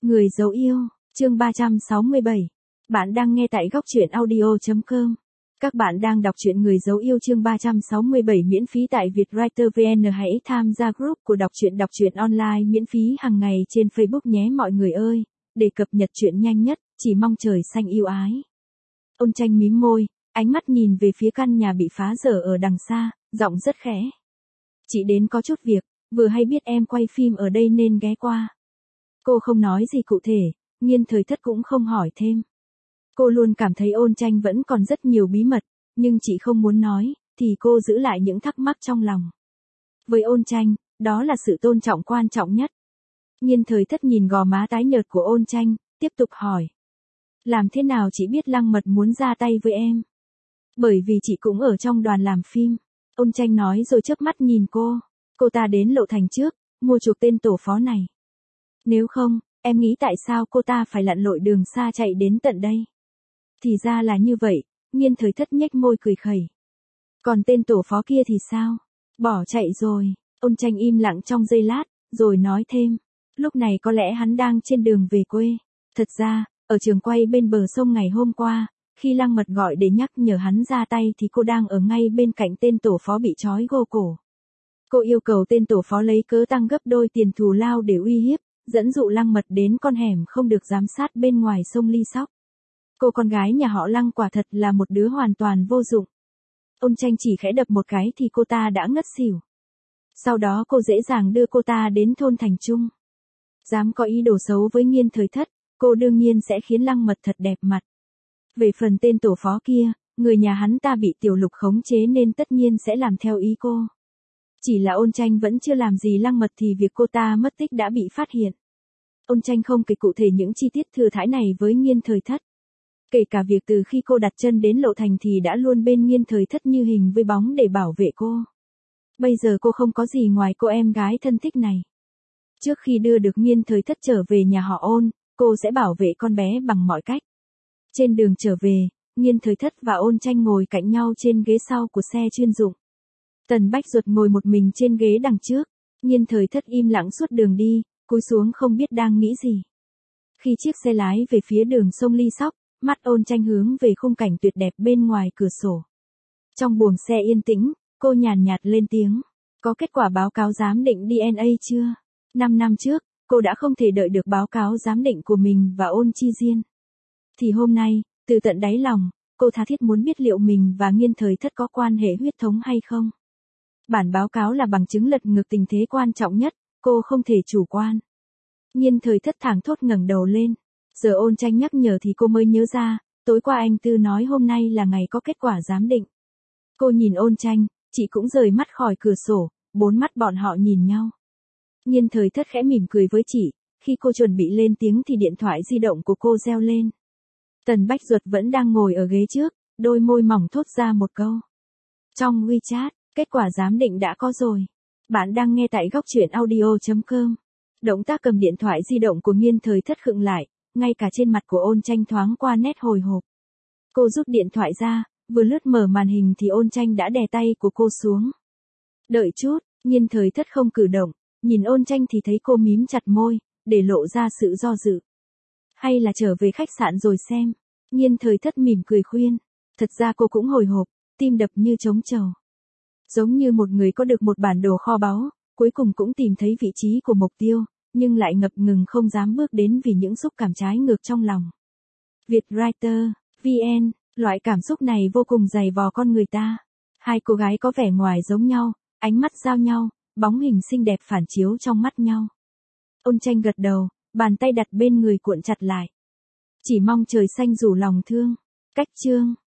Người dấu yêu, chương 367. Bạn đang nghe tại góc truyện audio.com. Các bạn đang đọc truyện Người dấu yêu chương 367 miễn phí tại Vietwriter VN. Hãy tham gia group của đọc truyện online miễn phí hàng ngày trên Facebook nhé mọi người ơi, để cập nhật truyện nhanh nhất, chỉ mong trời xanh yêu ái. Ôn Tranh mím môi, ánh mắt nhìn về phía căn nhà bị phá dở ở đằng xa, giọng rất khẽ. Chị đến có chút việc, vừa hay biết em quay phim ở đây nên ghé qua. Cô không nói gì cụ thể, Nghiên Thời Thất cũng không hỏi thêm. Cô luôn cảm thấy Ôn Tranh vẫn còn rất nhiều bí mật, nhưng chị không muốn nói, thì cô giữ lại những thắc mắc trong lòng. Với Ôn Tranh, đó là sự tôn trọng quan trọng nhất. Nghiên Thời Thất nhìn gò má tái nhợt của Ôn Tranh, tiếp tục hỏi. Làm thế nào chị biết Lăng Mật muốn ra tay với em? Bởi vì chị cũng ở trong đoàn làm phim. Ôn Tranh nói rồi chớp mắt nhìn cô. Cô ta đến Lộ Thành trước, mua chuộc tên tổ phó này. Nếu không, em nghĩ tại sao cô ta phải lặn lội đường xa chạy đến tận đây? Thì ra là như vậy, Nghiên Thời Thất nhếch môi cười khẩy. Còn tên tổ phó kia thì sao? Bỏ chạy rồi. Ôn Tranh im lặng trong giây lát, rồi nói thêm. Lúc này có lẽ hắn đang trên đường về quê. Thật ra, ở trường quay bên bờ sông ngày hôm qua, khi Lăng Mật gọi để nhắc nhở hắn ra tay thì cô đang ở ngay bên cạnh tên tổ phó bị trói gô cổ. Cô yêu cầu tên tổ phó lấy cớ tăng gấp đôi tiền thù lao để uy hiếp, dẫn dụ Lăng Mật đến con hẻm không được giám sát bên ngoài sông Ly Sóc. Cô con gái nhà họ Lăng quả thật là một đứa hoàn toàn vô dụng. Ôn Tranh chỉ khẽ đập một cái thì cô ta đã ngất xỉu. Sau đó cô dễ dàng đưa cô ta đến thôn Thành Trung. Dám có ý đồ xấu với Nghiên Thời Thất, cô đương nhiên sẽ khiến Lăng Mật thật đẹp mặt. Về phần tên tổ phó kia, người nhà hắn ta bị Tiểu Lục khống chế nên tất nhiên sẽ làm theo ý cô. Chỉ là Ôn Tranh vẫn chưa làm gì Lăng Mật thì việc cô ta mất tích đã bị phát hiện. Ôn Tranh không kể cụ thể những chi tiết thừa thãi này với Nghiên Thời Thất. Kể cả việc từ khi cô đặt chân đến Lộ Thành thì đã luôn bên Nghiên Thời Thất như hình với bóng để bảo vệ cô. Bây giờ cô không có gì ngoài cô em gái thân thích này. Trước khi đưa được Nghiên Thời Thất trở về nhà họ Ôn, cô sẽ bảo vệ con bé bằng mọi cách. Trên đường trở về, Nghiên Thời Thất và Ôn Tranh ngồi cạnh nhau trên ghế sau của xe chuyên dụng. Tần Bách Duật ngồi một mình trên ghế đằng trước, Nghiên Thời Thất im lặng suốt đường đi, cúi xuống không biết đang nghĩ gì. Khi chiếc xe lái về phía đường sông Ly Sóc, mắt Ôn Tranh hướng về khung cảnh tuyệt đẹp bên ngoài cửa sổ. Trong buồng xe yên tĩnh, cô nhàn nhạt lên tiếng. Có kết quả báo cáo giám định DNA chưa? 5 năm trước, cô đã không thể đợi được báo cáo giám định của mình và Ôn Chi Diên. Thì hôm nay, từ tận đáy lòng, cô tha thiết muốn biết liệu mình và Nghiên Thời Thất có quan hệ huyết thống hay không. Bản báo cáo là bằng chứng lật ngược tình thế quan trọng nhất, cô không thể chủ quan. Nghiên Thời Thất thảng thốt ngẩng đầu lên. Giờ Ôn Tranh nhắc nhở thì cô mới nhớ ra, tối qua anh Tư nói hôm nay là ngày có kết quả giám định. Cô nhìn Ôn Tranh, chị cũng rời mắt khỏi cửa sổ, bốn mắt bọn họ nhìn nhau. Nghiên Thời Thất khẽ mỉm cười với chị, khi cô chuẩn bị lên tiếng thì điện thoại di động của cô reo lên. Tần Bách Duật vẫn đang ngồi ở ghế trước, đôi môi mỏng thốt ra một câu. Trong WeChat, kết quả giám định đã có rồi. Bạn đang nghe tại góc truyện audio.com. Động tác cầm điện thoại di động của Nghiên Thời Thất khựng lại, ngay cả trên mặt của Ôn Tranh thoáng qua nét hồi hộp. Cô rút điện thoại ra, vừa lướt mở màn hình thì Ôn Tranh đã đè tay của cô xuống. Đợi chút, Nghiên Thời Thất không cử động, nhìn Ôn Tranh thì thấy cô mím chặt môi, để lộ ra sự do dự. Hay là trở về khách sạn rồi xem. Nghiên Thời Thất mỉm cười khuyên. Thật ra cô cũng hồi hộp, tim đập như trống trầu. Giống như một người có được một bản đồ kho báu, cuối cùng cũng tìm thấy vị trí của mục tiêu, nhưng lại ngập ngừng không dám bước đến vì những xúc cảm trái ngược trong lòng. Vietwriter VN, loại cảm xúc này vô cùng dày vò con người ta. Hai cô gái có vẻ ngoài giống nhau, ánh mắt giao nhau, bóng hình xinh đẹp phản chiếu trong mắt nhau. Ôn Tranh gật đầu, bàn tay đặt bên người cuộn chặt lại. Chỉ mong trời xanh rủ lòng thương. Cách chương